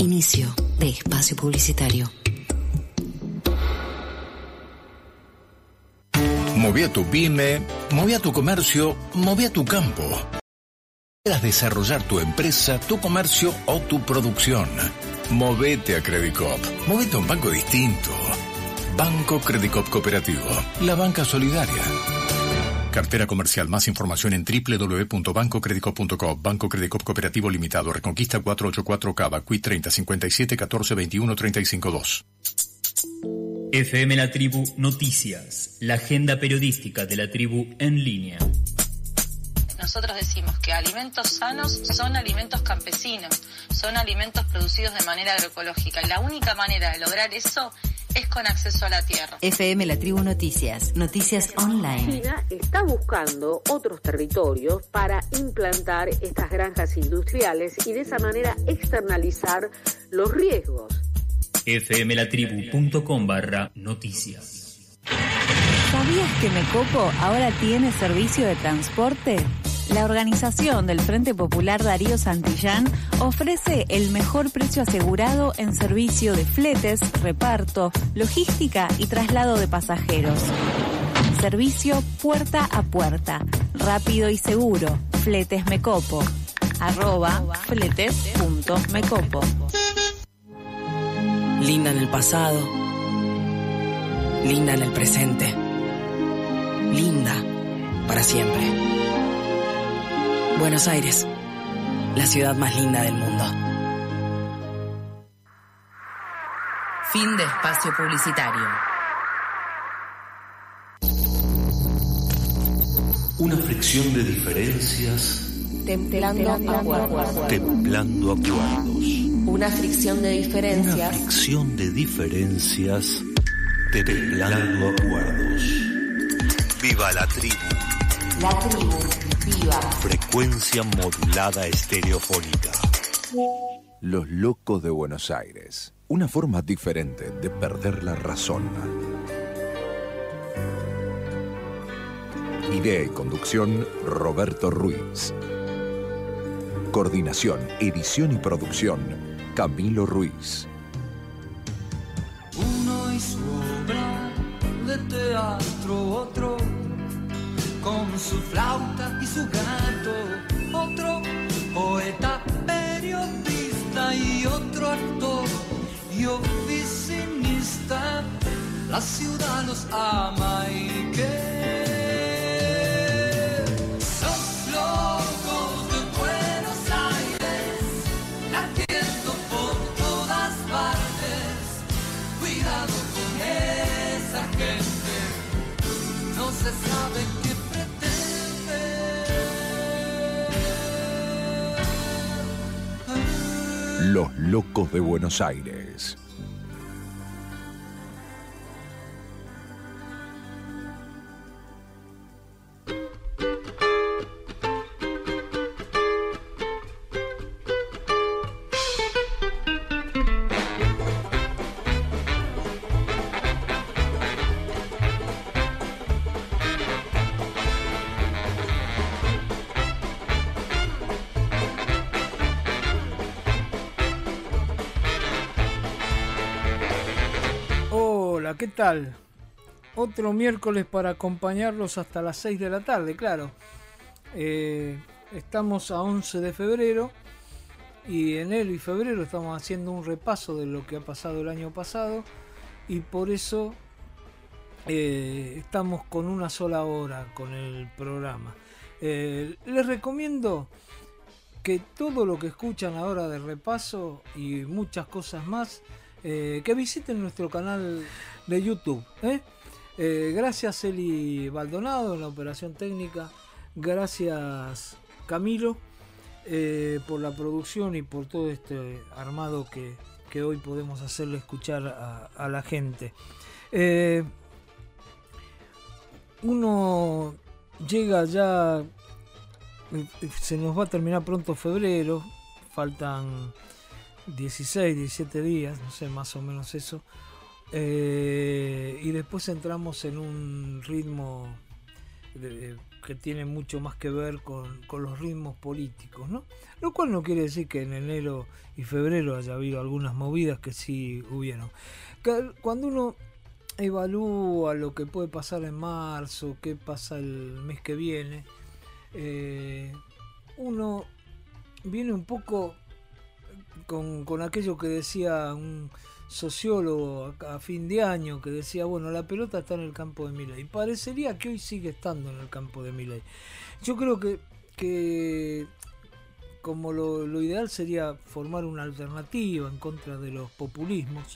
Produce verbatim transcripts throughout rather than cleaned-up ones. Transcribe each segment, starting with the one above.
Inicio de espacio publicitario. Moví a tu pyme, moví a tu comercio, moví a tu campo. Puedas desarrollar tu empresa, tu comercio o tu producción. Movete a Credicop. Movete a un banco distinto. Banco Credicop Cooperativo. La banca solidaria. Cartera comercial. Más información en doble u doble u doble u punto banco credicop punto com. Banco Credicop Cooperativo Limitado. Reconquista cuatrocientos ochenta y cuatro Cava. Q I treinta cincuenta y siete catorce veintiuno treinta y cinco dos. F M La Tribu Noticias. La agenda periodística de la tribu en línea. Nosotros decimos que alimentos sanos son alimentos campesinos, son alimentos producidos de manera agroecológica. Y la única manera de lograr eso es con acceso a la tierra. F M La Tribu Noticias, noticias online. China está buscando otros territorios para implantar estas granjas industriales y de esa manera externalizar los riesgos. fmlatribu.com barra noticias. ¿Sabías que Mecopo ahora tiene servicio de transporte? La organización del Frente Popular Darío Santillán ofrece el mejor precio asegurado en servicio de fletes, reparto, logística y traslado de pasajeros. Servicio puerta a puerta, rápido y seguro. Fletes Mecopo. Arroba fletes.mecopo. Linda en el pasado, linda en el presente, linda para siempre. Buenos Aires, la ciudad más linda del mundo. Fin de espacio publicitario. Una fricción de diferencias templando acuerdos. Templando acuerdos. Una fricción de diferencias. Una fricción de diferencias templando acuerdos. Viva la tribu. La tribu, viva. Frecuencia modulada estereofónica. Los locos de Buenos Aires. Una forma diferente de perder la razón. Idea y conducción, Roberto Ruiz. Coordinación, edición y producción, Camilo Ruiz. Uno y su obra de teatro, otro con su flauta y su gato, otro poeta, periodista y otro actor y oficinista. La ciudad los ama y que los locos de Buenos Aires latiendo por todas partes. Cuidado con esa gente, no se sabe qué pretende. Los locos de Buenos Aires. ¿Qué tal? Otro miércoles para acompañarlos hasta las seis de la tarde, claro. Eh, estamos a once de febrero y enero y febrero estamos haciendo un repaso de lo que ha pasado el año pasado y por eso eh, estamos con una sola hora con el programa. Eh, les recomiendo que todo lo que escuchan ahora de repaso y muchas cosas más, eh, que visiten nuestro canal de YouTube, ¿eh? Eh, gracias Eli Baldonado en la operación técnica, gracias Camilo eh, por la producción y por todo este armado que, que hoy podemos hacerle escuchar a, a la gente. Eh, uno llega ya, se nos va a terminar pronto febrero, faltan dieciséis, diecisiete días, no sé, más o menos eso. Eh, y después entramos en un ritmo de, que tiene mucho más que ver con, con los ritmos políticos, ¿no? Lo cual no quiere decir que en enero y febrero haya habido algunas movidas que sí hubieron. Cuando uno evalúa lo que puede pasar en marzo, qué pasa el mes que viene, eh, uno viene un poco con, con aquello que decía un sociólogo a, a fin de año, que decía, bueno, la pelota está en el campo de Milei. Parecería que hoy sigue estando en el campo de Milei. Yo creo que, que como lo, lo ideal sería formar una alternativa en contra de los populismos.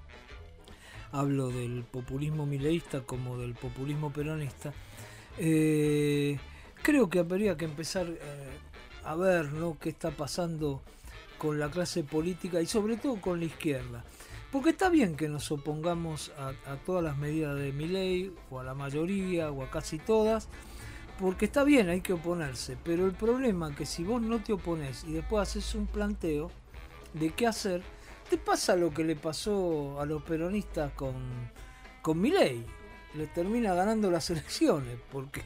Hablo del populismo mileísta como del populismo peronista. Eh, creo que habría que empezar eh, a ver, ¿no?, qué está pasando con la clase política y sobre todo con la izquierda. Porque está bien que nos opongamos a, a todas las medidas de Milei, o a la mayoría, o a casi todas, porque está bien, hay que oponerse. Pero el problema es que si vos no te opones y después haces un planteo de qué hacer, te pasa lo que le pasó a los peronistas con, con Milei. Les termina ganando las elecciones, porque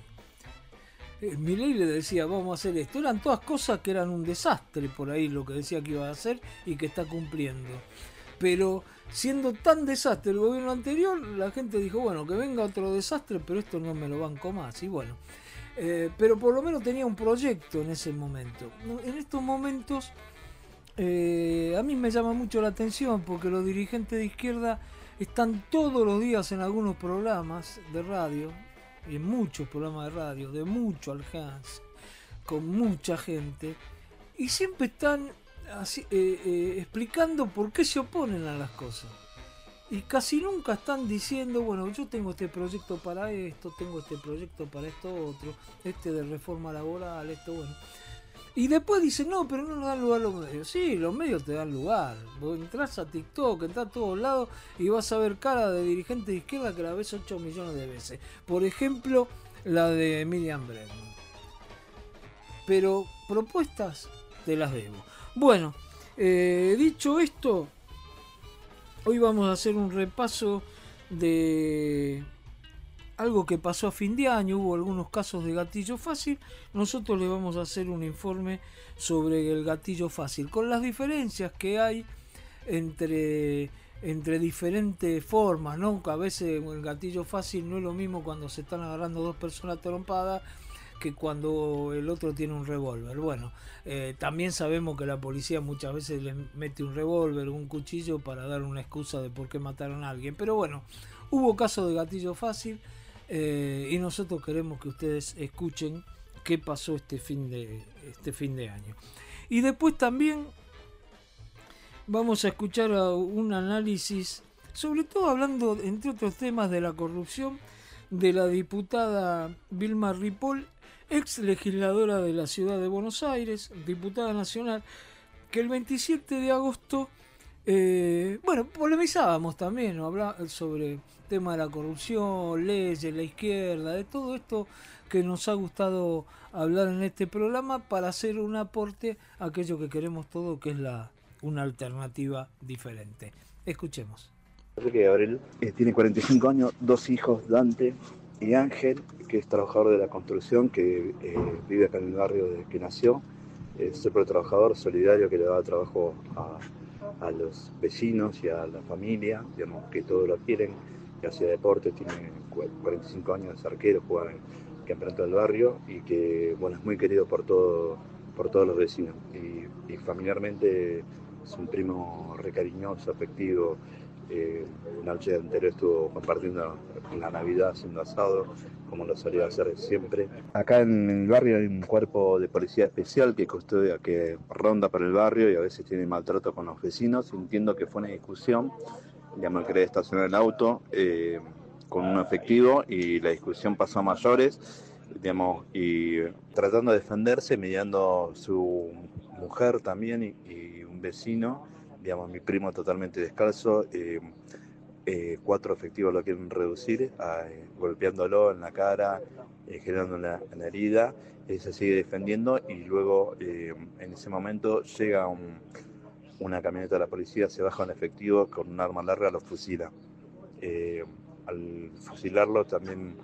Milei le decía, vamos a hacer esto. Eran todas cosas que eran un desastre por ahí, lo que decía que iba a hacer y que está cumpliendo. Pero siendo tan desastre el gobierno anterior, la gente dijo, bueno, que venga otro desastre, pero esto no me lo banco más. Y bueno, eh, pero por lo menos tenía un proyecto en ese momento. En estos momentos... Eh, a mí me llama mucho la atención porque los dirigentes de izquierda están todos los días en algunos programas de radio, y en muchos programas de radio, de mucho alcance, con mucha gente, y siempre están así, eh, eh, explicando por qué se oponen a las cosas. Y casi nunca están diciendo, bueno, yo tengo este proyecto para esto, tengo este proyecto para esto otro, este de reforma laboral, esto bueno. Y después dicen, no, pero no nos dan lugar los medios. Sí, los medios te dan lugar. Vos entras a TikTok, entras a todos lados y vas a ver cara de dirigente de izquierda que la ves ocho millones de veces. Por ejemplo, la de Miriam Bregman. Pero propuestas te las debo. Bueno, eh, dicho esto, hoy vamos a hacer un repaso de... algo que pasó a fin de año. Hubo algunos casos de gatillo fácil. Nosotros le vamos a hacer un informe sobre el gatillo fácil, con las diferencias que hay entre, entre diferentes formas, ¿no? Que a veces el gatillo fácil no es lo mismo cuando se están agarrando dos personas trompadas que cuando el otro tiene un revólver. Bueno, eh, también sabemos que la policía muchas veces le mete un revólver o un cuchillo para dar una excusa de por qué mataron a alguien. Pero bueno, hubo casos de gatillo fácil. Eh, y nosotros queremos que ustedes escuchen qué pasó este fin de este fin de año. Y después también vamos a escuchar a un análisis, sobre todo hablando, entre otros temas, de la corrupción de la diputada Vilma Ripoll, ex legisladora de la ciudad de Buenos Aires, diputada nacional, que el veintisiete de agosto, eh, bueno, polemizábamos también, ¿no? Habla sobre tema de la corrupción, leyes, la izquierda, de todo esto que nos ha gustado hablar en este programa para hacer un aporte a aquello que queremos todos, que es la una alternativa diferente. Escuchemos. Que Gabriel eh, tiene cuarenta y cinco años, dos hijos, Dante y Ángel, que es trabajador de la construcción, que eh, vive acá en el barrio de que nació. Es súper trabajador, solidario, que le da trabajo a, a los vecinos y a la familia, digamos, que todos lo quieren, que hace deporte, tiene cuarenta y cinco años, es arquero, juega en el campeonato del barrio y que, bueno, es muy querido por todo, por todos los vecinos. Y, y familiarmente es un primo recariñoso, afectivo. Eh, la noche anterior estuvo compartiendo la Navidad, haciendo asado, como lo solía hacer siempre. Acá en el barrio hay un cuerpo de policía especial que custodia, que ronda por el barrio y a veces tiene maltrato con los vecinos. Entiendo que fue una discusión, digamos, quería estacionar el auto eh, con un efectivo y la discusión pasó a mayores, digamos, y tratando de defenderse, mediando su mujer también y, y un vecino. Digamos, mi primo totalmente descalzo, eh, eh, cuatro efectivos lo quieren reducir, eh, golpeándolo en la cara, eh, generando una, una herida. Él se sigue defendiendo y luego eh, en ese momento llega un, una camioneta de la policía, se baja un efectivo con un arma larga, lo fusila. Eh, al fusilarlo también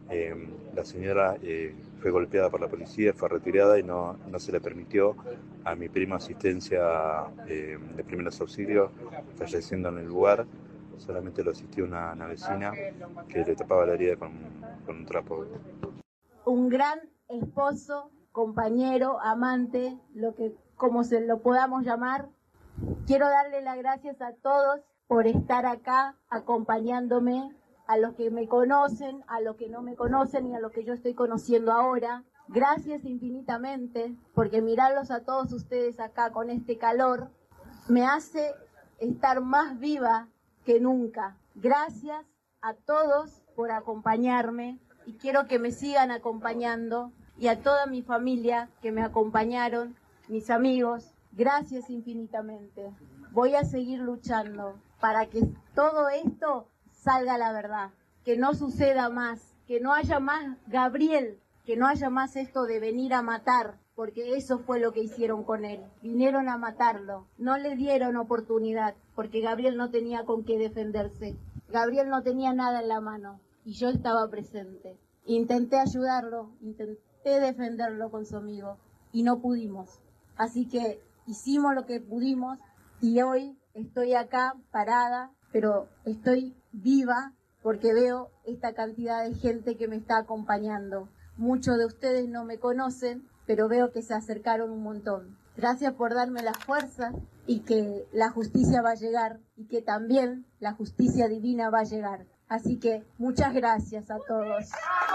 Eh, la señora eh, fue golpeada por la policía, fue retirada y no, no se le permitió a mi prima asistencia eh, de primeros auxilios, falleciendo en el lugar. Solamente lo asistió una, una vecina que le tapaba la herida con, con un trapo. Un gran esposo, compañero, amante, lo que como se lo podamos llamar. Quiero darle las gracias a todos por estar acá acompañándome, a los que me conocen, a los que no me conocen y a los que yo estoy conociendo ahora. Gracias infinitamente, porque mirarlos a todos ustedes acá con este calor me hace estar más viva que nunca. Gracias a todos por acompañarme y quiero que me sigan acompañando, y a toda mi familia que me acompañaron, mis amigos, gracias infinitamente. Voy a seguir luchando para que todo esto salga la verdad, que no suceda más, que no haya más Gabriel, que no haya más esto de venir a matar, porque eso fue lo que hicieron con él. Vinieron a matarlo, no le dieron oportunidad, porque Gabriel no tenía con qué defenderse. Gabriel no tenía nada en la mano y yo estaba presente. Intenté ayudarlo, intenté defenderlo con su amigo y no pudimos. Así que hicimos lo que pudimos y hoy estoy acá parada, pero estoy viva porque veo esta cantidad de gente que me está acompañando. Muchos de ustedes no me conocen, pero veo que se acercaron un montón. Gracias por darme la fuerza y que la justicia va a llegar y que también la justicia divina va a llegar. Así que muchas gracias a todos.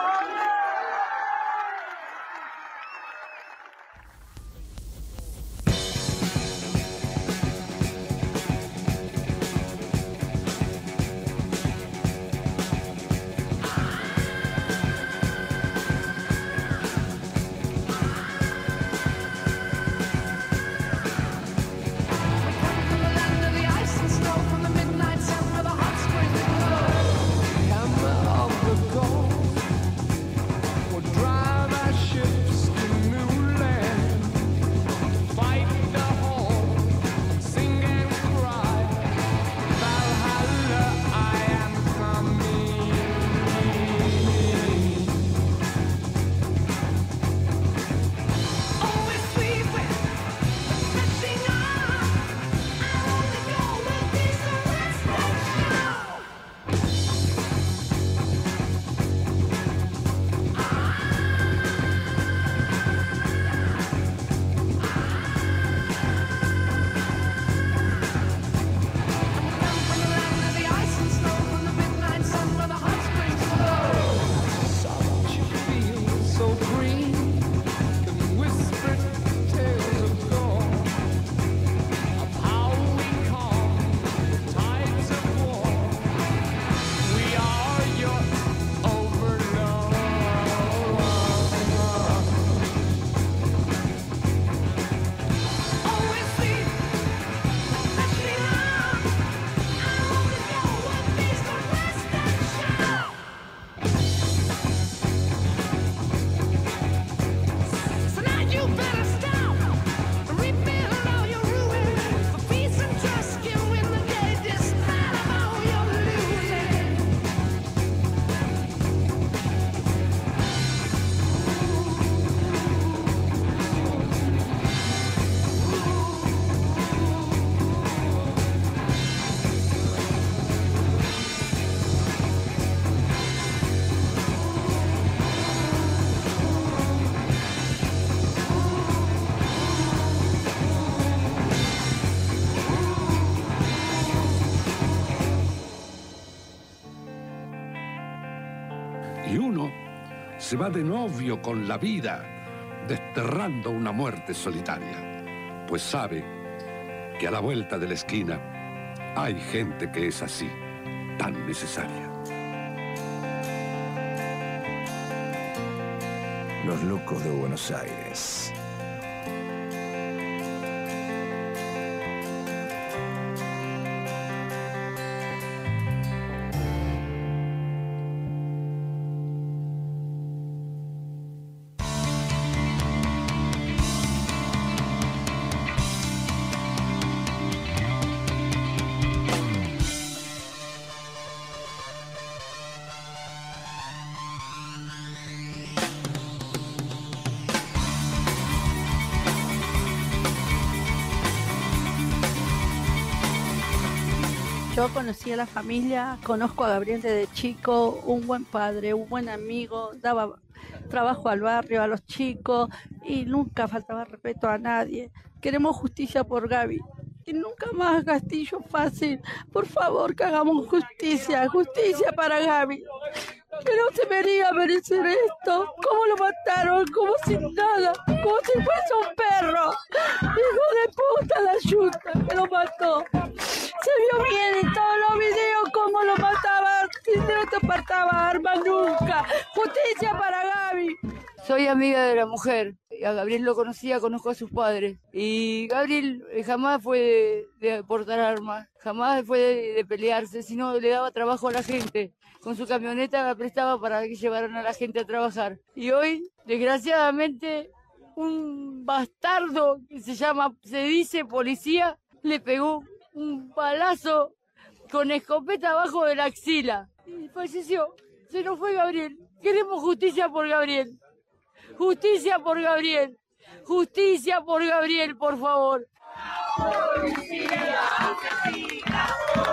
Y uno se va de novio con la vida, desterrando una muerte solitaria, pues sabe que a la vuelta de la esquina hay gente que es así, tan necesaria. Los locos de Buenos Aires. Yo conocí a la familia, conozco a Gabriel desde chico, un buen padre, un buen amigo, daba trabajo al barrio, a los chicos y nunca faltaba respeto a nadie. Queremos justicia por Gaby. Y nunca más Castillo Fácil. Por favor, que hagamos justicia, justicia para Gaby. Que no se debería merecer esto. ¿Cómo lo mataron? Como sin nada. Como si fuese un perro. Hijo de puta la yuta que lo mató. Se vio bien en todos los videos cómo lo mataba. Si no te apartaba armas nunca. Justicia para Gaby. Soy amiga de la mujer. A Gabriel lo conocía, conozco a sus padres. Y Gabriel jamás fue de, de portar armas, jamás fue de, de pelearse, sino le daba trabajo a la gente. Con su camioneta la prestaba para que llevaran a la gente a trabajar. Y hoy, desgraciadamente, un bastardo que se llama, se dice policía, le pegó un balazo con escopeta abajo de la axila. Y falleció. Se nos fue Gabriel. Queremos justicia por Gabriel. Justicia por Gabriel. Justicia por Gabriel, por favor. Policía asesina.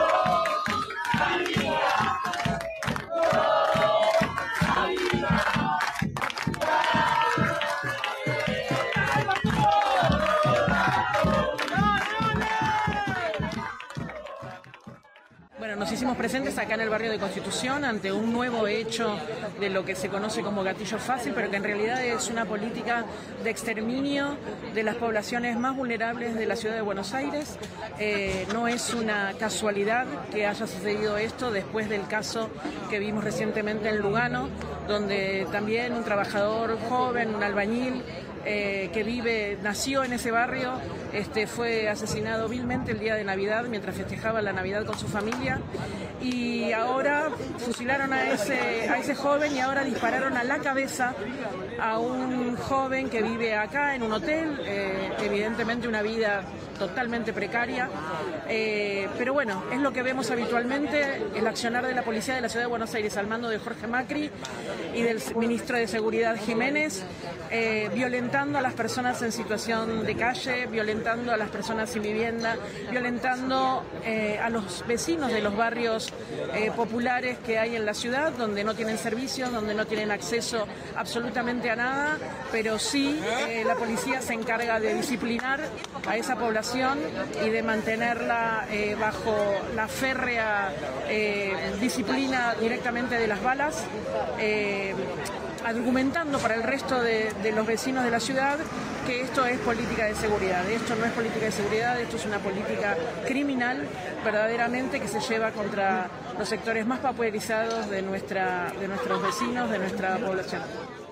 Bueno, nos hicimos presentes acá en el barrio de Constitución ante un nuevo hecho de lo que se conoce como gatillo fácil, pero que en realidad es una política de exterminio de las poblaciones más vulnerables de la ciudad de Buenos Aires. Eh, no es una casualidad que haya sucedido esto después del caso que vimos recientemente en Lugano, donde también un trabajador joven, un albañil, Eh, que vive, nació en ese barrio, este, fue asesinado vilmente el día de Navidad mientras festejaba la Navidad con su familia, y ahora fusilaron a ese, a ese joven y ahora dispararon a la cabeza a un joven que vive acá en un hotel, eh, evidentemente una vida totalmente precaria, eh, pero bueno, es lo que vemos habitualmente, el accionar de la policía de la ciudad de Buenos Aires al mando de Jorge Macri y del ministro de Seguridad Jiménez, eh, violentando a las personas en situación de calle, violentando a las personas sin vivienda, violentando eh, a los vecinos de los barrios eh, populares que hay en la ciudad, donde no tienen servicios, donde no tienen acceso absolutamente a nada, pero sí eh, la policía se encarga de disciplinar a esa población y de mantenerla eh, bajo la férrea eh, disciplina directamente de las balas, eh, argumentando para el resto de, de los vecinos de la ciudad que esto es política de seguridad. Esto no es política de seguridad, esto es una política criminal verdaderamente que se lleva contra los sectores más pauperizados de, nuestra, de nuestros vecinos, de nuestra población.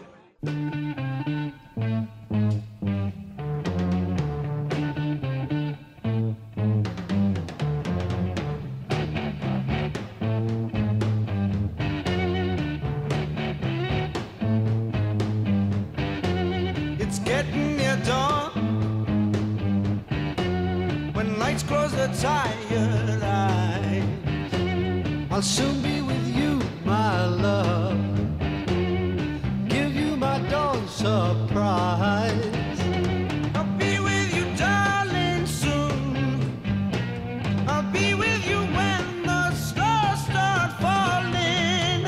Tired eyes, I'll soon be with you, my love. Give you my dawn surprise. I'll be with you, darling, soon. I'll be with you when the stars start falling.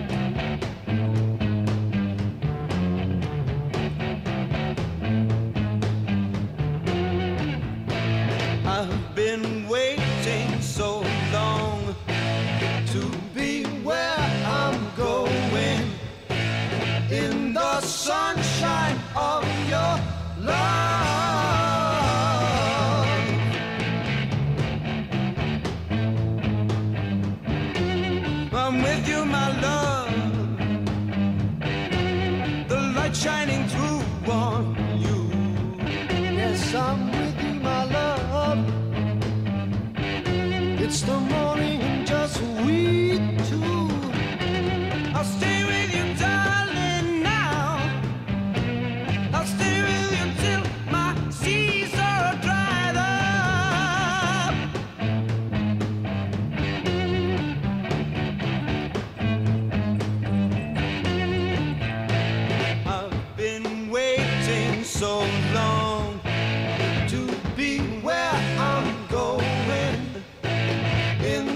I've been waiting so long to be where I'm going, in the sunshine of your love. I'm with you, my love, the light shining through on you. Yes, I'm with you, my love. It's the morning and just we two. I'll stay with you, darling, now. I'll stay with you till my seas are dried up. I've been waiting so long to be where I'm going, in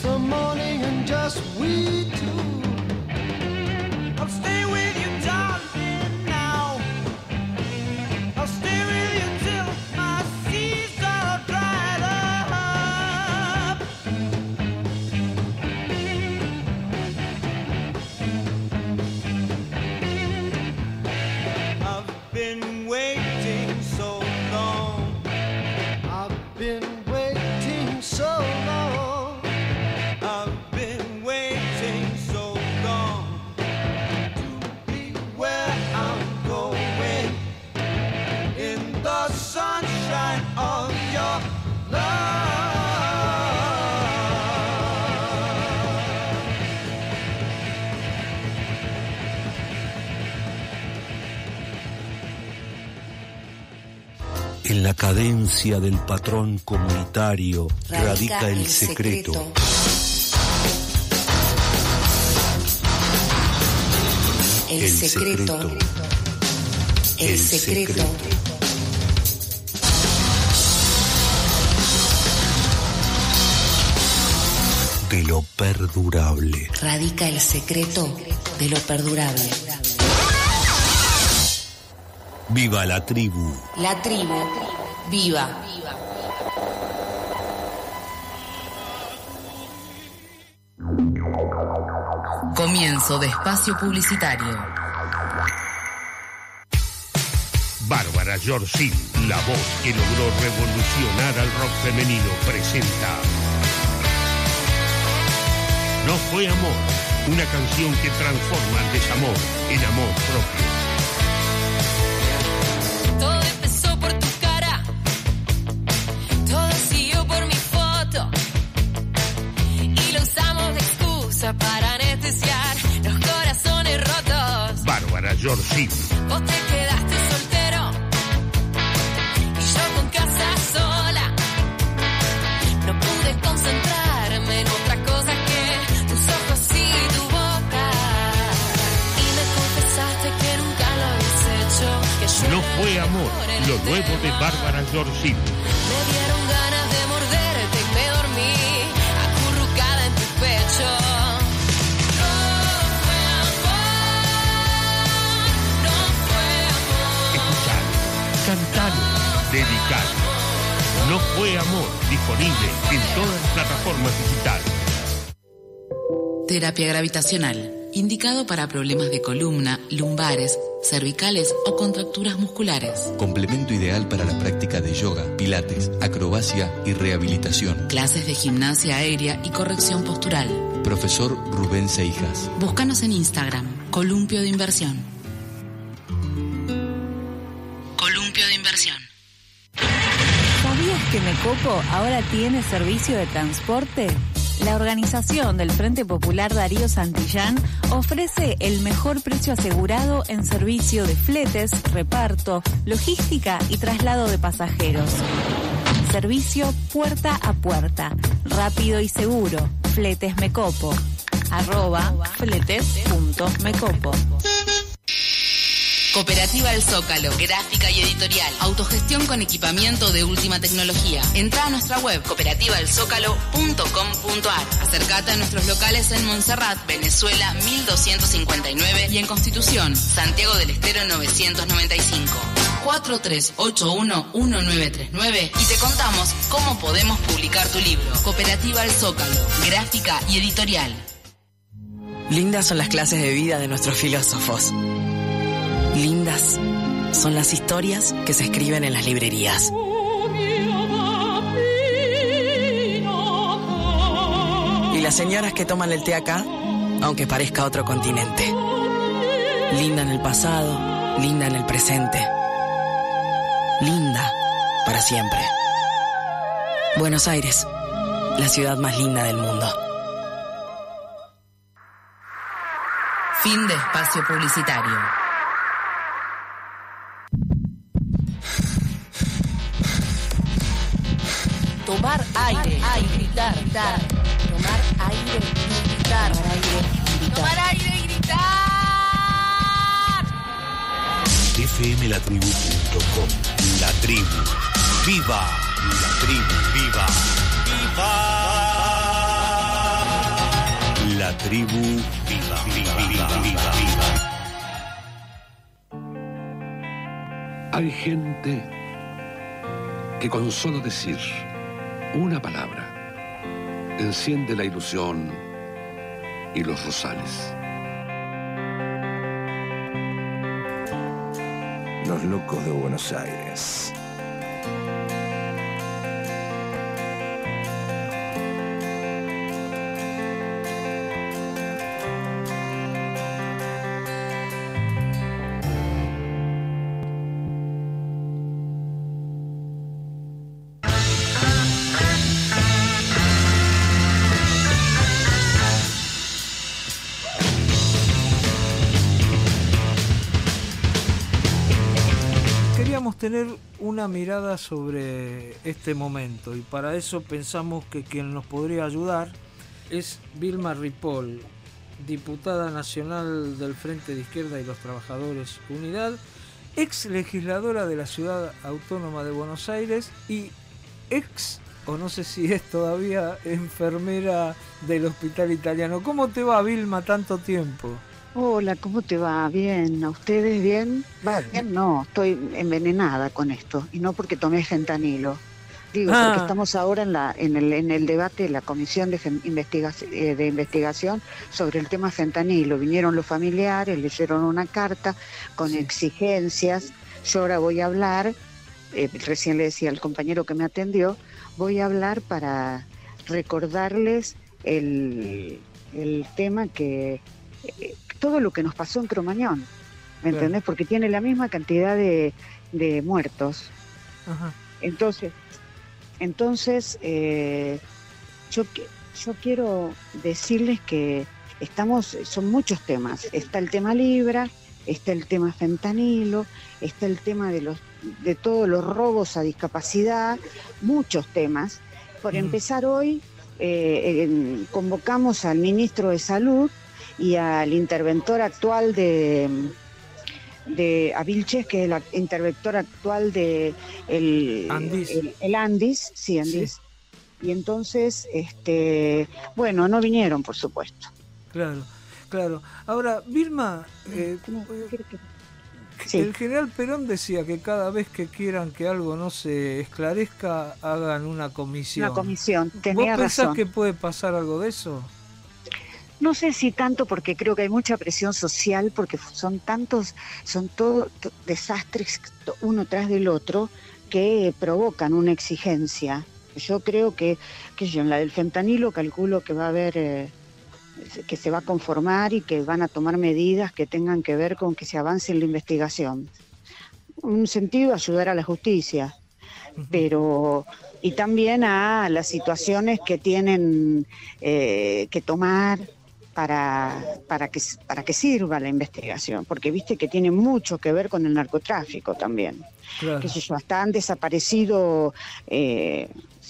the morning and just we two. I'll stay with you, darling, now. I'll stay with you till my seas are dried up. I've been waiting so long. I've been waiting so long. I've been waiting so long to be where I'm going in the sunshine of your love. En la cadencia del patrón comunitario radica el secreto. El secreto. El secreto. De lo perdurable. Radica el secreto de lo perdurable. Viva la tribu. La tribu. Viva. Comienzo de espacio publicitario. Bárbara Yorcín, la voz que logró revolucionar al rock femenino, presenta No fue amor, una canción que transforma el desamor en amor propio. Todo empezó por tu cara, todo siguió por mi foto, y lo usamos de excusa para anestesiar los corazones rotos. Bárbara Yorcín. Vos te quedaste soltero y yo con casa sola. No pude concentrarme en otra cosa que tus ojos y tu boca. Y me confesaste que nunca lo habías hecho, que yo No fue amor, lo nuevo de Bárbara Yorcín. me dieron ganas de morderte y me dormí acurrucada en tu pecho. No fue amor, no fue amor. Escuchalo, cantalo, dedicalo. No fue amor, disponible en todas las plataformas digitales. Terapia gravitacional. Indicado para problemas de columna, lumbares, cervicales o contracturas musculares. Complemento ideal para la práctica de yoga, pilates, acrobacia y rehabilitación. Clases de gimnasia aérea y corrección postural. Profesor Rubén Seijas. Búscanos en Instagram. Columpio de Inversión. Columpio de Inversión. ¿Sabías que Mecopo ahora tiene servicio de transporte? La organización del Frente Popular Darío Santillán ofrece el mejor precio asegurado en servicio de fletes, reparto, logística y traslado de pasajeros. Servicio puerta a puerta, rápido y seguro. Fletes Mecopo. Arroba fletes.mecopo. Cooperativa El Zócalo, gráfica y editorial, autogestión con equipamiento de última tecnología. Entra a nuestra web cooperativa el zócalo punto com punto a r. Acércate a nuestros locales en Montserrat, Venezuela mil doscientos cincuenta y nueve y en Constitución, Santiago del Estero novecientos noventa y cinco. cuatro tres ocho uno uno nueve tres nueve y te contamos cómo podemos publicar tu libro. Cooperativa El Zócalo, gráfica y editorial. Lindas son las clases de vida de nuestros filósofos. Lindas son las historias que se escriben en las librerías. Y las señoras que toman el té acá, aunque parezca otro continente. Linda en el pasado, linda en el presente. Linda para siempre. Buenos Aires, la ciudad más linda del mundo. Fin de espacio publicitario. Tomar aire, aire, gritar, gritar. Tomar aire y gritar. Tomar aire y gritar. Tomar aire y gritar. F M la tribu punto com. La tribu. Viva la tribu. Viva. Viva. La tribu viva, viva, viva, viva, viva. Hay gente que con solo decir una palabra enciende la ilusión y los rosales. Los locos de Buenos Aires. Tener una mirada sobre este momento y para eso pensamos que quien nos podría ayudar es Vilma Ripoll, diputada nacional del Frente de Izquierda y los Trabajadores Unidad, ex legisladora de la Ciudad Autónoma de Buenos Aires y ex, o no sé si es todavía, enfermera del Hospital Italiano. ¿Cómo te va, Vilma, tanto tiempo? Hola, ¿cómo te va? Bien, ¿a ustedes bien? Va bien, no, estoy envenenada con esto, y no porque tomé fentanilo. Digo, ah. porque estamos ahora en la en el en el debate de la Comisión de, investigación, eh, de Investigación sobre el tema fentanilo. Vinieron los familiares, leyeron una carta con sí. exigencias. Yo ahora voy a hablar, eh, recién le decía al compañero que me atendió, voy a hablar para recordarles el, el tema que... Eh, todo lo que nos pasó en Cromañón, ¿me entendés? Claro. Porque tiene la misma cantidad de, de muertos. Ajá. Entonces, entonces eh, yo, yo quiero decirles que estamos, son muchos temas. Está el tema Libra, está el tema fentanilo, está el tema de los de todos los robos a discapacidad, muchos temas. Por mm. empezar hoy, eh, eh, convocamos al ministro de Salud y al interventor actual de, de a Vilches, que es el interventor actual de el Andis, el, el Andis, sí, Andis. Sí. Y entonces, este, bueno, no vinieron, por supuesto. Claro, claro. Ahora, Vilma, eh, sí. el general Perón decía que cada vez que quieran que algo no se esclarezca, hagan una comisión. Una comisión, tenía ¿Vos pensás razón. que puede pasar algo de eso? No sé si tanto, porque creo que hay mucha presión social, porque son tantos, son todos desastres uno tras del otro que provocan una exigencia. Yo creo que, que yo en la del fentanilo calculo que va a haber, eh, que se va a conformar y que van a tomar medidas que tengan que ver con que se avance en la investigación. En un sentido, ayudar a la justicia, uh-huh. pero... y también a las situaciones que tienen eh, que tomar para, para, que, para que sirva la investigación, porque viste que tiene mucho que ver con el narcotráfico también. Claro. Que yo, hasta han desaparecido eh,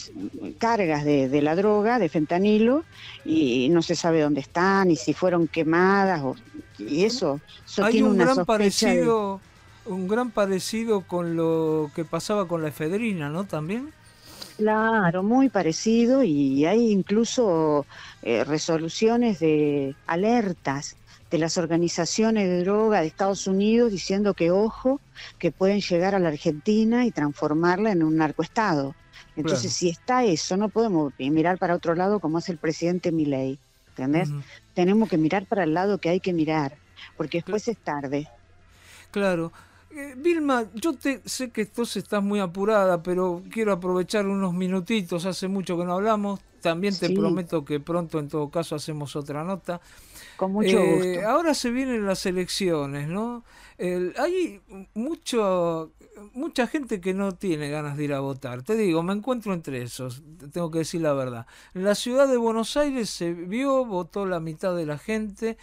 cargas de, de la droga, de fentanilo, y no se sabe dónde están, y si fueron quemadas, o, y eso, eso Hay tiene un una gran sospecha parecido, de... un gran parecido con lo que pasaba con la efedrina, ¿no? También. Claro, muy parecido, y hay incluso eh, resoluciones de alertas de las organizaciones de droga de Estados Unidos diciendo que ojo, que pueden llegar a la Argentina y transformarla en un narcoestado. Entonces, claro. si está eso, no podemos mirar para otro lado como hace el presidente Milei, ¿entendés? Uh-huh. Tenemos que mirar para el lado que hay que mirar, porque después es tarde. Claro. Eh, Vilma, yo te sé que entonces estás muy apurada, pero quiero aprovechar unos minutitos, hace mucho que no hablamos, también te sí. prometo que pronto en todo caso hacemos otra nota. Con mucho eh, gusto. Ahora se vienen las elecciones, ¿no? El, hay mucho, mucha gente que no tiene ganas de ir a votar, te digo, me encuentro entre esos, tengo que decir la verdad. En la ciudad de Buenos Aires se vio, votó la mitad de la gente.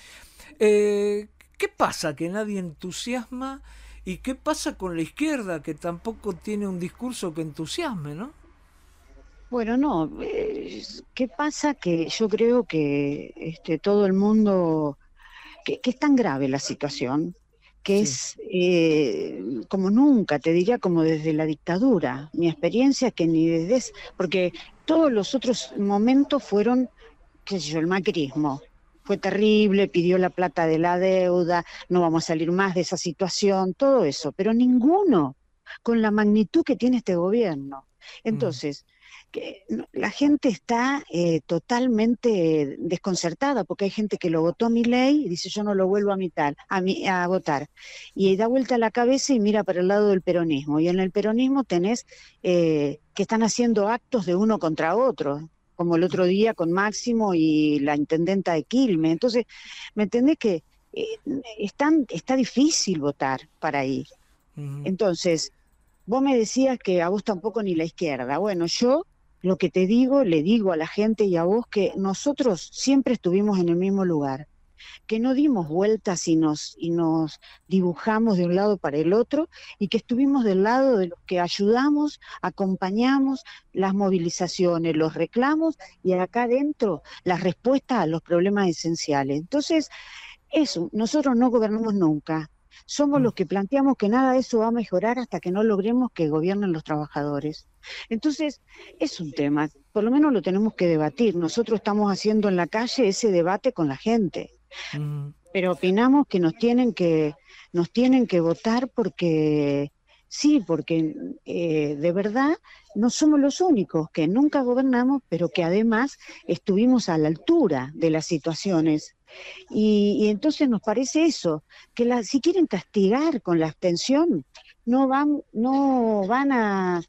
Eh, ¿Qué pasa que nadie entusiasma? ¿Y qué pasa con la izquierda, que tampoco tiene un discurso que entusiasme, no? Bueno, no. Eh, ¿Qué pasa? Que yo creo que este, todo el mundo... Que, que es tan grave la situación, que sí. es eh, como nunca, te diría como desde la dictadura. Mi experiencia es que ni desde... Porque todos los otros momentos fueron, qué sé yo, el macrismo. fue terrible, pidió la plata de la deuda, no vamos a salir más de esa situación, todo eso, pero ninguno con la magnitud que tiene este gobierno. Entonces, que la gente está eh, totalmente desconcertada, porque hay gente que lo votó a Milei y dice yo no lo vuelvo a, mitar, a, mi, a votar, y da vuelta la cabeza y mira para el lado del peronismo, y en el peronismo tenés eh, que están haciendo actos de uno contra otro, como el otro día con Máximo y la intendenta de Quilmes. Entonces, ¿me entendés que eh, están, está difícil votar para ahí? Uh-huh. Entonces, vos me decías que a vos tampoco ni la izquierda. Bueno, yo lo que te digo, le digo a la gente y a vos que nosotros siempre estuvimos en el mismo lugar, que no dimos vueltas y nos, y nos dibujamos de un lado para el otro, y que estuvimos del lado de los que ayudamos, acompañamos las movilizaciones, los reclamos, y acá adentro las respuestas a los problemas esenciales. Entonces, eso, nosotros no gobernamos nunca. Somos los que planteamos que nada de eso va a mejorar hasta que no logremos que gobiernen los trabajadores. Entonces, es un tema, por lo menos lo tenemos que debatir. Nosotros estamos haciendo en la calle ese debate con la gente. Mm. Pero opinamos que nos tienen que, nos tienen que votar porque, sí, porque eh, de verdad no somos los únicos que nunca gobernamos, pero que además estuvimos a la altura de las situaciones. Y, y entonces nos parece eso, que la, si quieren castigar con la abstención, no van, no van a,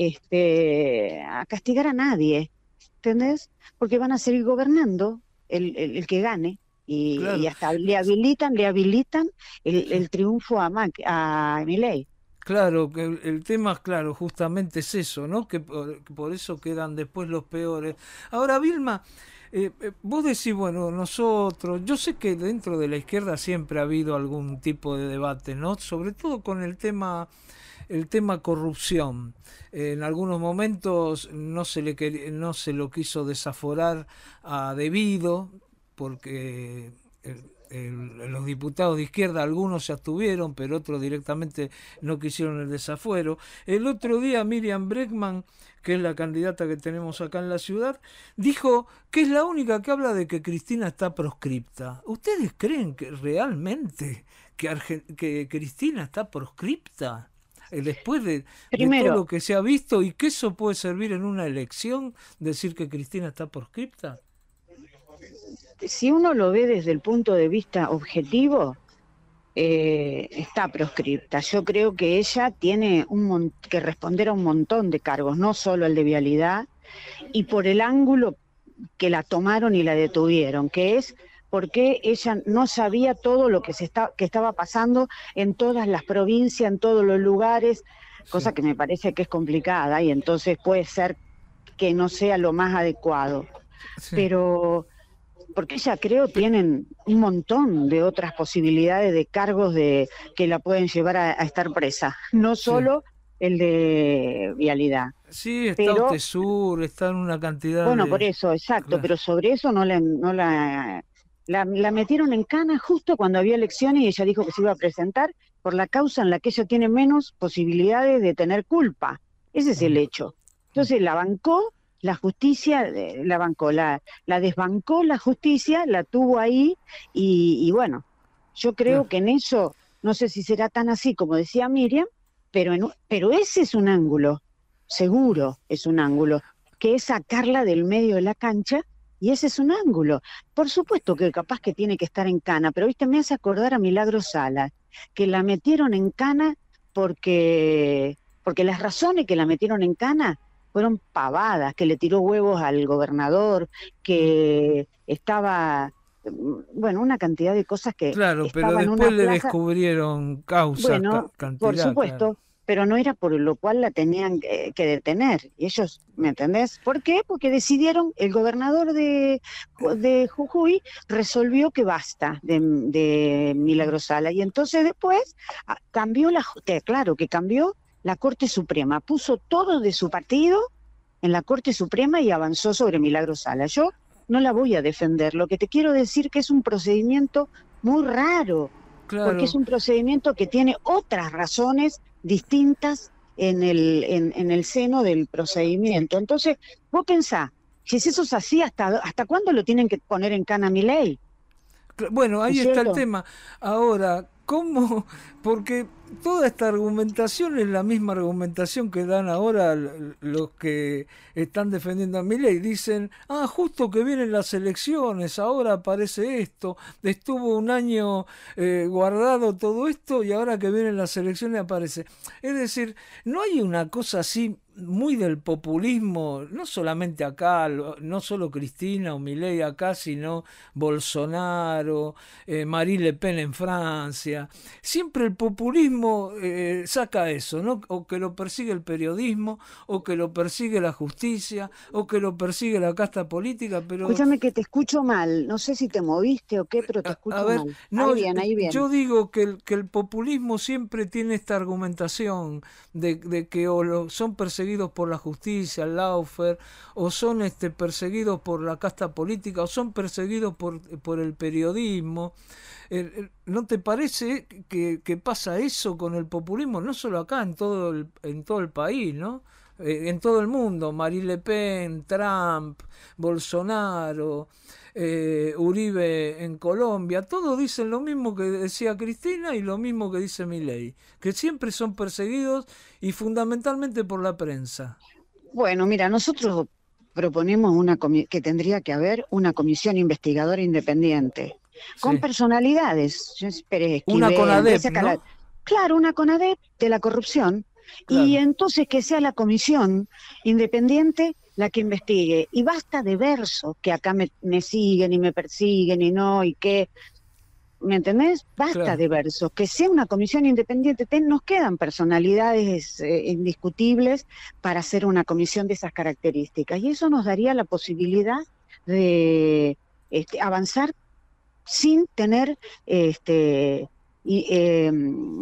este, a castigar a nadie, ¿entendés? Porque van a seguir gobernando el, el, el que gane, y, claro. y hasta le habilitan, le habilitan el, el triunfo a, Mac, a Milei. Claro, que el, el tema, claro, justamente es eso, ¿no? Que por, que por eso quedan después los peores. Ahora, Vilma, Eh, eh, vos decís, bueno, nosotros, yo sé que dentro de la izquierda siempre ha habido algún tipo de debate, ¿no? Sobre todo con el tema, el tema corrupción. Eh, en algunos momentos no se le quer- no se lo quiso desaforar a Debido, porque el, el, los diputados de izquierda, algunos se abstuvieron, pero otros directamente no quisieron el desafuero. El otro día Miriam Bregman, que es la candidata que tenemos acá en la ciudad, dijo que es la única que habla de que Cristina está proscripta. ¿Ustedes creen que realmente que, Arge- que Cristina está proscripta? Eh, después de, Primero, de todo lo que se ha visto, y que eso puede servir en una elección, decir que Cristina está proscripta. Si uno lo ve desde el punto de vista objetivo, eh, está proscripta. Yo creo que ella tiene un mon- que responder a un montón de cargos, no solo el de vialidad, y por el ángulo que la tomaron y la detuvieron, que es porque ella no sabía todo lo que se está, que estaba pasando en todas las provincias, en todos los lugares, cosa sí. que me parece que es complicada, y entonces puede ser que no sea lo más adecuado. Sí. Pero porque ella, creo, tienen un montón de otras posibilidades de cargos de que la pueden llevar a, a estar presa, no solo sí. el de vialidad. Sí, está pero, UTESUR, está en una cantidad bueno, de... por eso, exacto, claro. pero sobre eso no, le, no la, la, la metieron en cana justo cuando había elecciones, y ella dijo que se iba a presentar por la causa en la que ella tiene menos posibilidades de tener culpa. Ese es el hecho. Entonces la bancó, la justicia la bancó, la, la desbancó la justicia, la tuvo ahí, y, y bueno, yo creo sí. que en eso, no sé si será tan así como decía Miriam, pero, en, pero ese es un ángulo, seguro es un ángulo, que es sacarla del medio de la cancha, y ese es un ángulo. Por supuesto que capaz que tiene que estar en cana, pero viste, me hace acordar a Milagro Sala, que la metieron en cana porque, porque las razones que la metieron en cana fueron pavadas, que le tiró huevos al gobernador, que estaba, bueno, una cantidad de cosas que... Claro, pero después le plaza... descubrieron causas, bueno, ca cantidad. Por supuesto, claro. Pero no era por lo cual la tenían que, que detener. Y ellos, ¿me entendés? ¿Por qué? Porque decidieron, el gobernador de, de Jujuy resolvió que basta de, de Milagro Sala. Y entonces después cambió la... Claro, que cambió la Corte Suprema, puso todo de su partido en la Corte Suprema y avanzó sobre Milagro Sala. Yo no la voy a defender, lo que te quiero decir que es un procedimiento muy raro, claro. Porque es un procedimiento que tiene otras razones distintas en el, en, en el seno del procedimiento. Entonces, vos pensás, si eso es así, ¿hasta, hasta cuándo lo tienen que poner en cana a Milei? Bueno, ahí ¿No es está el cierto? tema. Ahora, ¿cómo? Porque toda esta argumentación es la misma argumentación que dan ahora l- los que están defendiendo a Milei. Dicen, ah, justo que vienen las elecciones, ahora aparece esto, estuvo un año eh, guardado todo esto y ahora que vienen las elecciones aparece. Es decir, no hay una cosa así muy del populismo, no solamente acá, lo- no solo Cristina o Milei acá, sino Bolsonaro, eh, Marine Le Pen en Francia. Siempre el populismo eh, saca eso, ¿no? O que lo persigue el periodismo, o que lo persigue la justicia, o que lo persigue la casta política, pero... Escúchame que te escucho mal. No sé si te moviste o qué, pero te escucho A ver, mal. no, Ahí bien, ahí bien. yo digo que el, que el populismo siempre tiene esta argumentación de, de que o lo- son perseguidos por la justicia, el lawfare, o son este, perseguidos por la casta política, o son perseguidos por, por el periodismo. Eh, eh, ¿No te parece que, que pasa eso con el populismo? No solo acá, en todo el, en todo el país, ¿no? Eh, en todo el mundo, Marine Le Pen, Trump, Bolsonaro, eh, Uribe en Colombia, todos dicen lo mismo que decía Cristina y lo mismo que dice Milei, que siempre son perseguidos y fundamentalmente por la prensa. Bueno, mira, nosotros proponemos una comi- que tendría que haber una comisión investigadora independiente, con Sí. personalidades. Yo- Pérez Una Esquivel, CONADEP, Teresa Cala- ¿no? Claro, una CONADEP de la corrupción. Claro. Y entonces que sea la comisión independiente la que investigue. Y basta de versos que acá me, me siguen y me persiguen y no, y que... ¿Me entendés? Basta Claro. de versos, que sea una comisión independiente. Ten- nos quedan personalidades eh, indiscutibles para hacer una comisión de esas características. Y eso nos daría la posibilidad de este, avanzar sin tener este, y, eh,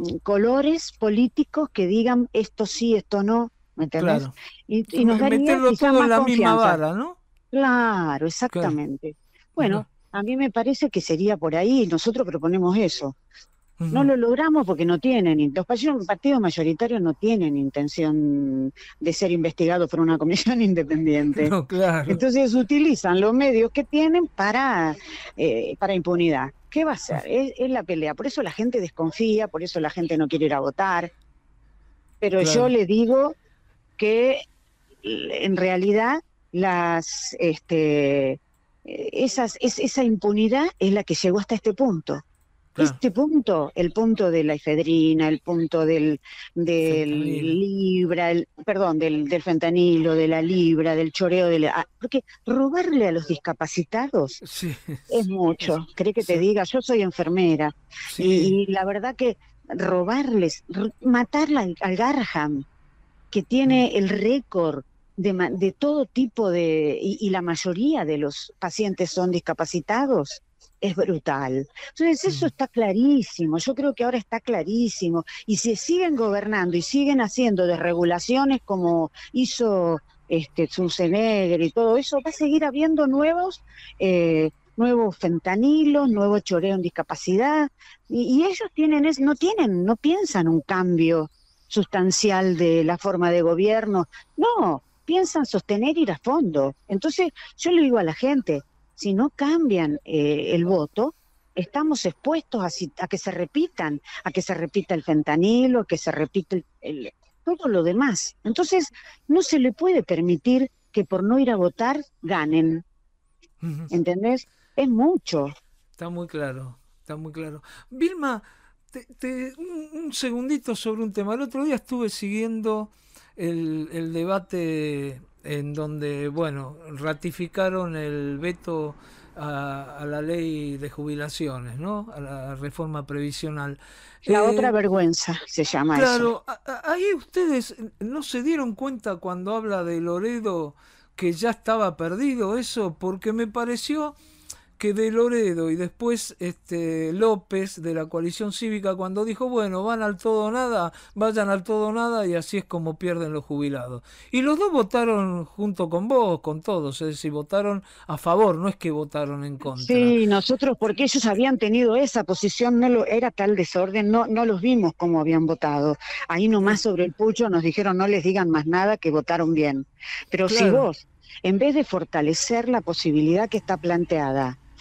colores políticos que digan esto sí, esto no. ¿Me entendés? Claro. Y, y nos daría Meterlo quizá todo en más la misma confianza. vara, ¿no? Claro, exactamente. Bueno, a mí me parece que sería por ahí, nosotros proponemos eso. No lo logramos porque no tienen, in- los partidos partidos mayoritarios no tienen intención de ser investigados por una comisión independiente. No, claro. Entonces utilizan los medios que tienen para, eh, para impunidad. ¿Qué va a ser? Es, es la pelea. Por eso la gente desconfía, por eso la gente no quiere ir a votar. Pero Claro. yo le digo que l- en realidad las este eh, esas es, esa impunidad es la que llegó hasta este punto. Claro. Este punto, el punto de la efedrina, el punto del, del Fentanilo. libra, el, perdón, del, del fentanilo, de la libra, del choreo, de la, ah, porque robarle a los discapacitados Sí. es mucho. ¿Cree que te Sí. diga? Yo soy enfermera Sí. y, y la verdad que robarles, r- matarla al, al Garham, que tiene el récord de, ma- de todo tipo de, y, y la mayoría de los pacientes son discapacitados, es brutal. Entonces eso está clarísimo, yo creo que ahora está clarísimo, y si siguen gobernando y siguen haciendo desregulaciones como hizo este Schwarzenegger y todo eso, va a seguir habiendo nuevos eh, nuevos fentanilos, nuevo choreo en discapacidad, y, y ellos tienen es, no tienen, no piensan un cambio sustancial de la forma de gobierno, no, piensan sostener y ir a fondo. Entonces yo le digo a la gente, si no cambian eh, el voto, estamos expuestos a, si- a que se repitan, a que se repita el fentanilo, a que se repita el, el- todo lo demás. Entonces no se le puede permitir que por no ir a votar ganen, Ujú. ¿entendés? Es mucho. Está muy claro, está muy claro. Vilma, te- te- un, un segundito sobre un tema. El otro día estuve siguiendo el, el debate en donde, bueno, ratificaron el veto a, a la ley de jubilaciones, ¿no? A la reforma previsional. La Eh, otra vergüenza se llama eso. Claro, a- a- ahí ustedes no se dieron cuenta cuando habla de Loredo que ya estaba perdido eso, porque me pareció que de Loredo y después este López de la coalición cívica, cuando dijo, bueno, van al todo o nada, vayan al todo o nada, y así es como pierden los jubilados. Y los dos votaron junto con vos, con todos, es decir, votaron a favor, no es que votaron en contra. Sí, nosotros, porque ellos habían tenido esa posición, no lo, era tal desorden, no, no los vimos cómo habían votado. Ahí nomás sobre el pucho nos dijeron no les digan más nada, que votaron bien. Pero si Claro. vos, en vez de fortalecer la posibilidad que está planteada,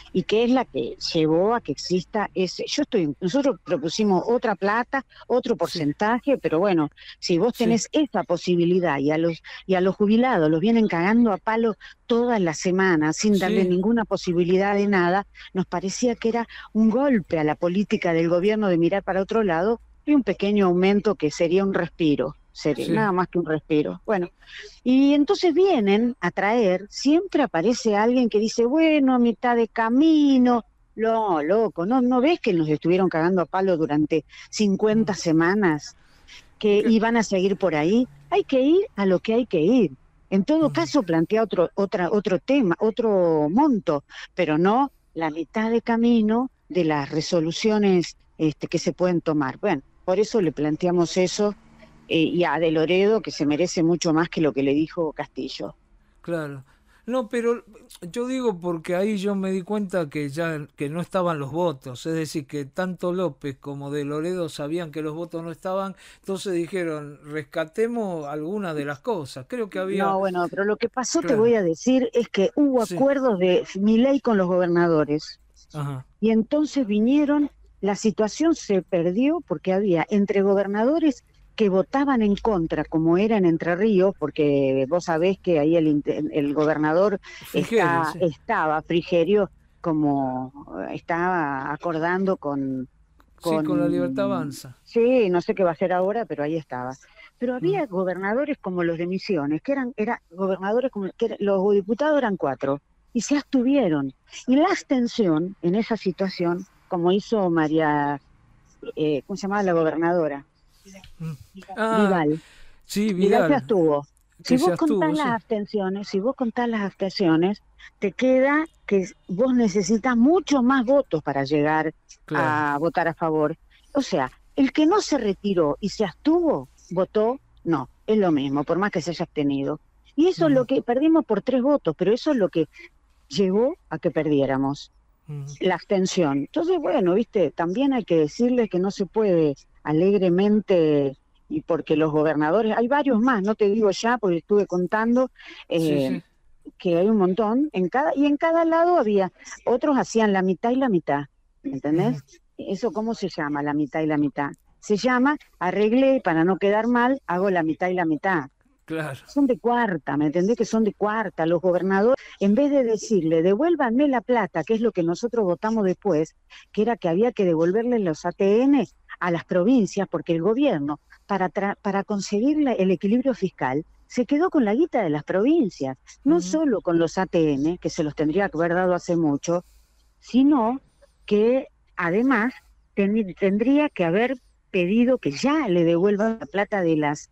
y que es la que llevó a que exista ese. Yo estoy, nosotros propusimos otra plata, otro porcentaje, sí. Pero bueno, si vos tenés sí. esa posibilidad y a los y a los jubilados los vienen cagando a palo todas las semanas sin darle sí. ninguna posibilidad de nada, nos parecía que era un golpe a la política del gobierno de mirar para otro lado y un pequeño aumento que sería un respiro. Sería, sí. Nada más que un respiro. Bueno, y entonces vienen a traer, siempre aparece alguien que dice, bueno, a mitad de camino, no, loco, ¿no, no ves que nos estuvieron cagando a palo durante cincuenta semanas? Que iban a seguir por ahí. Hay que ir a lo que hay que ir. En todo caso, plantea otro, otra, otro tema, otro monto, pero no la mitad de camino de las resoluciones este, que se pueden tomar. Bueno, por eso le planteamos eso. Eh, y a De Loredo, que se merece mucho más que lo que le dijo Castillo. Claro. No, pero yo digo porque ahí yo me di cuenta que ya que no estaban los votos, es decir, que tanto López como De Loredo sabían que los votos no estaban, entonces dijeron, rescatemos algunas de las cosas. Creo que había... No, bueno, pero lo que pasó, claro. Te voy a decir, es que hubo Sí. acuerdos de Milei con los gobernadores. Ajá. Y entonces vinieron, la situación se perdió porque había entre gobernadores que votaban en contra, como era en Entre Ríos, porque vos sabés que ahí el, el gobernador Frigerio, está, sí. estaba, Frigerio, como estaba acordando con, con... Sí, con la Libertad Avanza. Sí, no sé qué va a hacer ahora, pero ahí estaba. Pero había mm. gobernadores como los de Misiones, que eran, eran gobernadores, como que eran, los diputados eran cuatro, y se abstuvieron. Y la abstención en esa situación, como hizo María, eh, ¿cómo se llamaba la gobernadora? Ah, Vidal. Sí, Vidal Vidal. se abstuvo. Si Que se vos abstuvo, contás sí. las abstenciones, si vos contás las abstenciones, te queda que vos necesitas mucho más votos para llegar Claro. a votar a favor. O sea, el que no se retiró y se abstuvo, votó, no, es lo mismo, por más que se haya abstenido. Y eso Mm. es lo que perdimos por tres votos, pero eso es lo que llevó a que perdiéramos, Mm. la abstención. Entonces, bueno, viste, también hay que decirles que no se puede alegremente, y porque los gobernadores, hay varios más, no te digo ya, porque estuve contando, eh, Sí, sí. que hay un montón, en cada y en cada lado había, otros hacían la mitad y la mitad, ¿entendés? ¿Eso cómo se llama, la mitad y la mitad? Se llama, arreglé, para no quedar mal, hago la mitad y la mitad. Claro. Son de cuarta, ¿me entendés? Que son de cuarta. Los gobernadores, en vez de decirle, devuélvanme la plata, que es lo que nosotros votamos después, que era que había que devolverle los A T N a las provincias, porque el gobierno, para, tra- para conseguir la- el equilibrio fiscal, se quedó con la guita de las provincias, no Ujú. solo con los A T N, que se los tendría que haber dado hace mucho, sino que además ten- tendría que haber pedido que ya le devuelvan la plata de las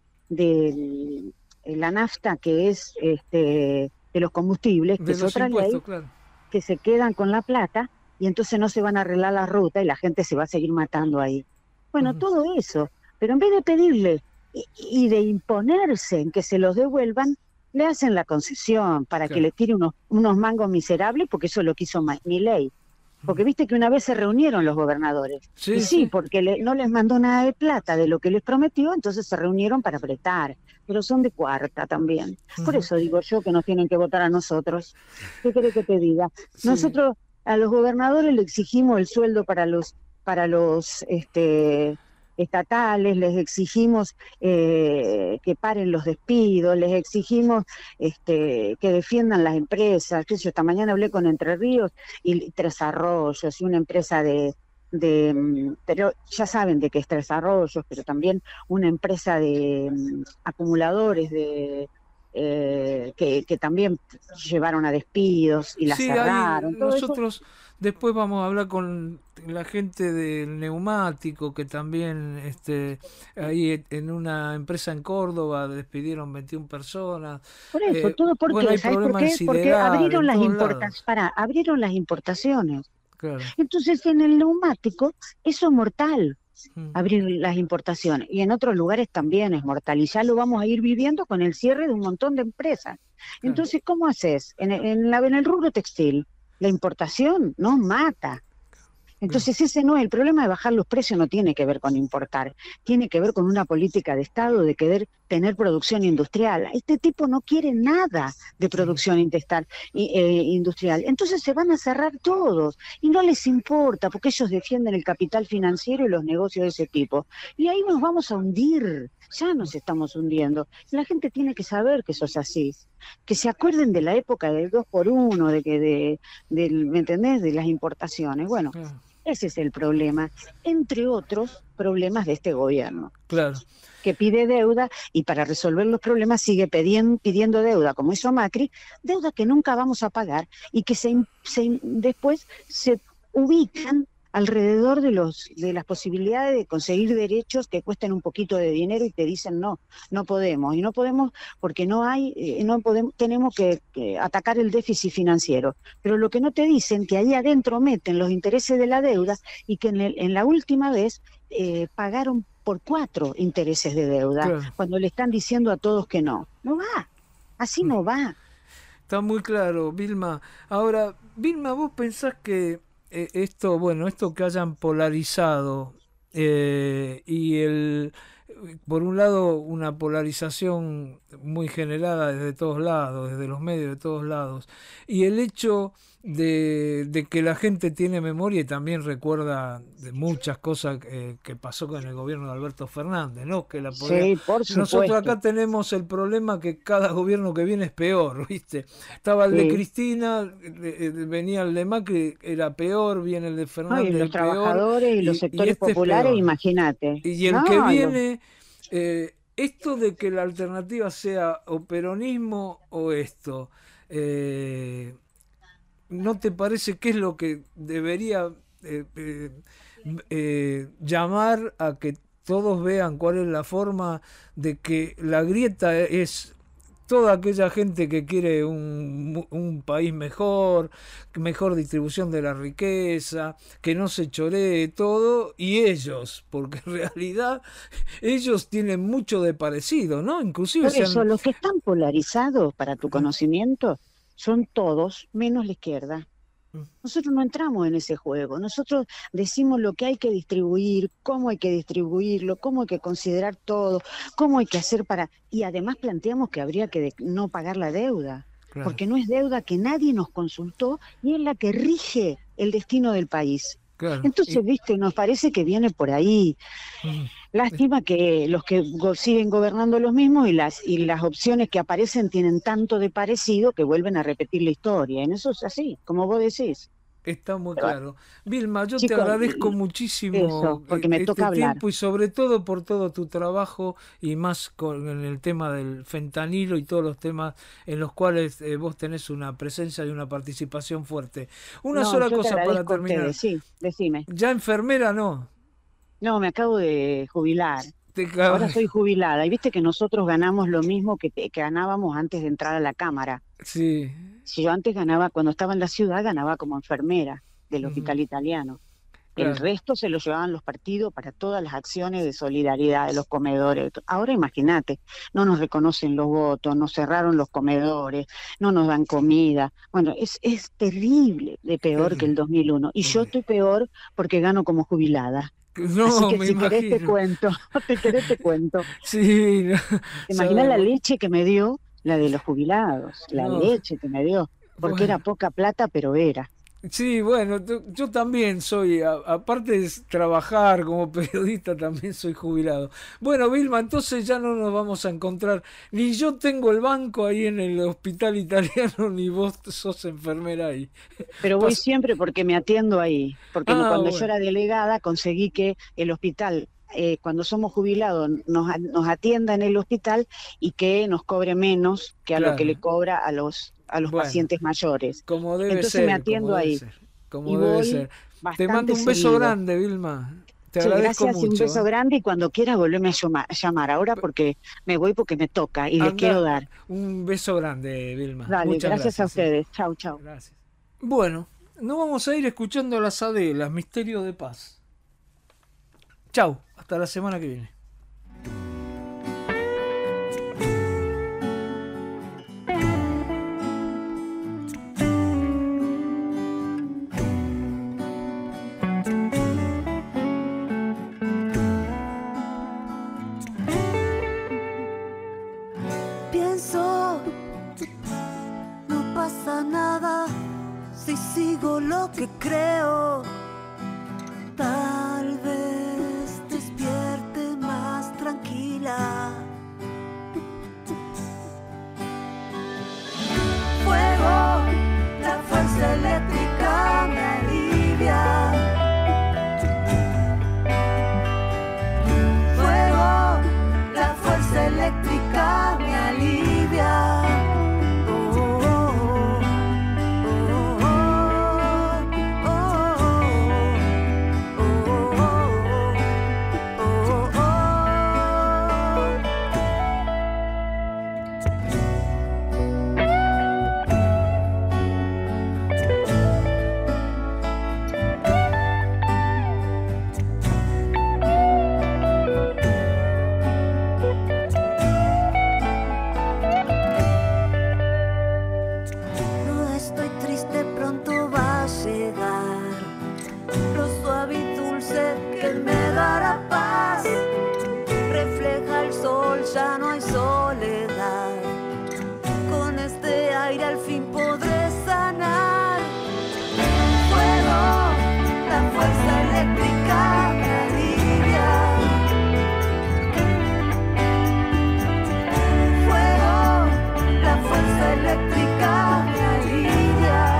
de la nafta, que es este de los combustibles, que De es los otra impuestos, ley, claro. que se quedan con la plata y entonces no se van a arreglar la ruta y la gente se va a seguir matando ahí. Bueno, Ujú. todo eso, pero en vez de pedirle y, y de imponerse en que se los devuelvan, le hacen la concesión para que Claro. le tire unos, unos mangos miserables, porque eso lo quiso Ma- Milei. Porque viste que una vez se reunieron los gobernadores. Sí, y sí, sí. porque le- no les mandó nada de plata de lo que les prometió, entonces se reunieron para apretar. Pero son de cuarta también. Por Ujú. eso digo yo que nos tienen que votar a nosotros. ¿Qué querés que te diga? Sí. Nosotros a los gobernadores le exigimos el sueldo para los para los este estatales, les exigimos eh, que paren los despidos, les exigimos este que defiendan las empresas. Qué sé yo, esta mañana hablé con Entre Ríos y Tres Arroyos, y una empresa de, de mm, pero ya saben de qué es Tres Arroyos, pero también una empresa de mm, acumuladores de eh, que, que también llevaron a despidos y la Sí, ahí cerraron. Todo eso. nosotros después vamos a hablar con la gente del neumático, que también este ahí en una empresa en Córdoba despidieron veintiuna personas. Por eso, Eh, todo porque, bueno, hay ¿sabes por problemas en qué? Porque Sideral, abrieron en las todos importaciones, para, abrieron las importaciones. Claro. Entonces en el neumático eso es mortal, Mm. abrir las importaciones. Y en otros lugares también es mortal. Y ya lo vamos a ir viviendo con el cierre de un montón de empresas. Entonces, ¿cómo haces? En, en, la, en el rubro textil, la importación nos mata. Entonces ese no, el problema de bajar los precios no tiene que ver con importar, tiene que ver con una política de Estado de querer tener producción industrial. Este tipo no quiere nada de producción intestal, eh, industrial. Entonces se van a cerrar todos y no les importa porque ellos defienden el capital financiero y los negocios de ese tipo. Y ahí nos vamos a hundir, ya nos estamos hundiendo. La gente tiene que saber que eso es así. Que se acuerden de la época del dos por uno, de que de, de, ¿me entendés? De las importaciones. Bueno, ese es el problema, entre otros problemas de este gobierno. Claro. Que pide deuda y para resolver los problemas sigue pidiendo, pidiendo deuda, como hizo Macri, deuda que nunca vamos a pagar y que se, se, después se ubican alrededor de los de las posibilidades de conseguir derechos que cuesten un poquito de dinero y te dicen no, no podemos. Y no podemos porque no hay, eh, no podemos, tenemos que, que atacar el déficit financiero. Pero lo que no te dicen que ahí adentro meten los intereses de la deuda y que en, el, en la última vez eh, pagaron por cuatro intereses de deuda, claro, cuando le están diciendo a todos que no. No va, así no va. Está muy claro, Vilma. Ahora, Vilma, ¿vos pensás que eh, esto, bueno, esto que hayan polarizado eh, y el, por un lado, una polarización muy generada desde todos lados, desde los medios de todos lados, y el hecho de, de que la gente tiene memoria y también recuerda de muchas cosas eh, que pasó con el gobierno de Alberto Fernández, ¿no? Que la podía... Sí, por supuesto. Nosotros acá tenemos el problema que cada gobierno que viene es peor, ¿viste? Estaba el sí. de Cristina, eh, venía el de Macri, era peor, viene el de Fernández, no, y los peor, trabajadores y, y los sectores y este populares, imagínate. Y el no, que viene... Eh, esto de que la alternativa sea o peronismo o esto, eh, ¿no te parece que es lo que debería eh, eh, eh, llamar a que todos vean cuál es la forma de que la grieta es toda aquella gente que quiere un, un país mejor, mejor distribución de la riqueza, que no se choree todo, y ellos, porque en realidad ellos tienen mucho de parecido, ¿no? Inclusive Por eso, sean... los que están polarizados, para tu conocimiento, son todos menos la izquierda. Nosotros no entramos en ese juego, nosotros decimos lo que hay que distribuir, cómo hay que distribuirlo, cómo hay que considerar todo, cómo hay que hacer para... Y además planteamos que habría que de... no pagar la deuda, claro, porque no es deuda que nadie nos consultó y es la que rige el destino del país. Claro. Entonces, y... viste, nos parece que viene por ahí. Mm. Lástima que los que go siguen gobernando los mismos y las y las opciones que aparecen tienen tanto de parecido que vuelven a repetir la historia. En eso es así, como vos decís. Está muy Pero, claro. Vilma, yo chicos, te agradezco muchísimo eso, porque me este toca hablar. tiempo y sobre todo por todo tu trabajo y más con en el tema del fentanilo y todos los temas en los cuales eh, vos tenés una presencia y una participación fuerte. Una no, sola cosa para terminar. Ustedes, sí, decime. ¿Ya enfermera no? No, me acabo de jubilar. Ahora soy jubilada. Y viste que nosotros ganamos lo mismo que, que ganábamos antes de entrar a la Cámara. Sí. Si yo antes ganaba, cuando estaba en la ciudad, ganaba como enfermera del uh-huh. hospital italiano. Claro. El resto se lo llevaban los partidos para todas las acciones de solidaridad de los comedores. Ahora imagínate, no nos reconocen los votos, nos cerraron los comedores, no nos dan comida. Bueno, es, es terrible, de peor sí. que el dos mil uno. Y sí. yo estoy peor porque gano como jubilada. No, Así que me si imagino. querés te cuento, te querés te cuento. Sí. No. ¿Te imaginas la leche que me dio? La de los jubilados, la no. leche que me dio. Porque bueno. era poca plata, pero era. Sí, bueno, yo también soy, aparte de trabajar como periodista, también soy jubilado. Bueno, Vilma, entonces ya no nos vamos a encontrar. Ni yo tengo el banco ahí en el hospital italiano, ni vos sos enfermera ahí. Pero voy Pas siempre porque me atiendo ahí. Porque ah, cuando bueno. yo era delegada conseguí que el hospital... Eh, cuando somos jubilados nos, nos atienda en el hospital y que nos cobre menos que a claro. lo que le cobra a los a los bueno, pacientes mayores. Como debe Entonces ser, me atiendo como ahí. Debe ser, como y debe ser. Te mando un beso seguido. grande, Vilma. Te sí, agradezco gracias, mucho. Un beso grande y cuando quieras volverme a llamar. Ahora porque me voy porque me toca y Anda, les quiero dar. Un beso grande, Vilma. Dale, Muchas gracias, gracias a ustedes. Chau, chau. Gracias. Bueno, nos vamos a ir escuchando las Adelas, Misterio de Paz. Chau, hasta la semana que viene. Thank you. pienso, no pasa nada si sigo lo que creo. Tal vez despierte más tranquila. Fuego, la fuerza eléctrica me alivia. Fuego, la fuerza eléctrica me alivia. Ya no hay soledad. Con este aire al fin podré sanar. Fuego, la fuerza eléctrica me alivia. Fuego, la fuerza eléctrica me alivia.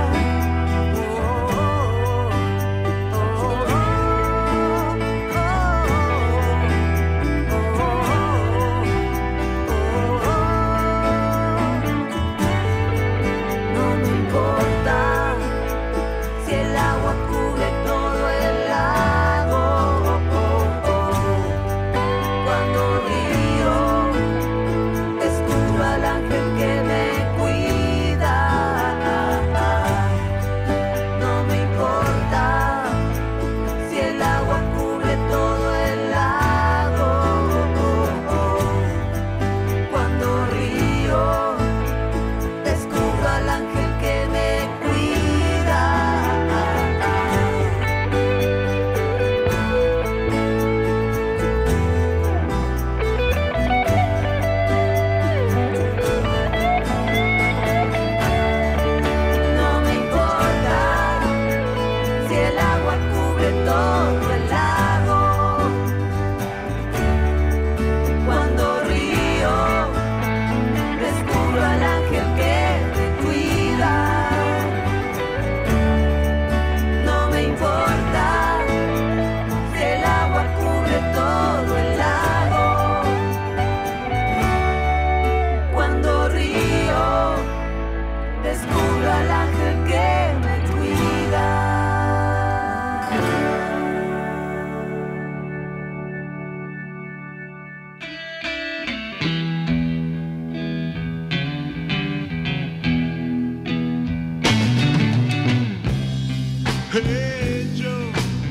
Hey Joe,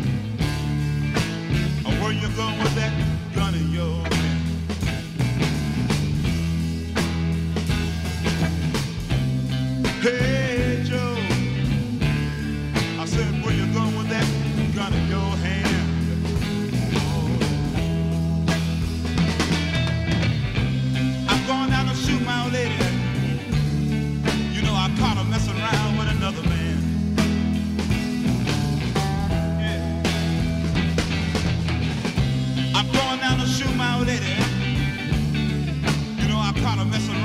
where you going with that gun in your hand? Hey Joe, I said where you going with that gun in your hand? Oh. I'm going down to shoot my old lady. You know I caught her messing around with another man. I'm going down to shoot my old lady. You know I caught her messing around.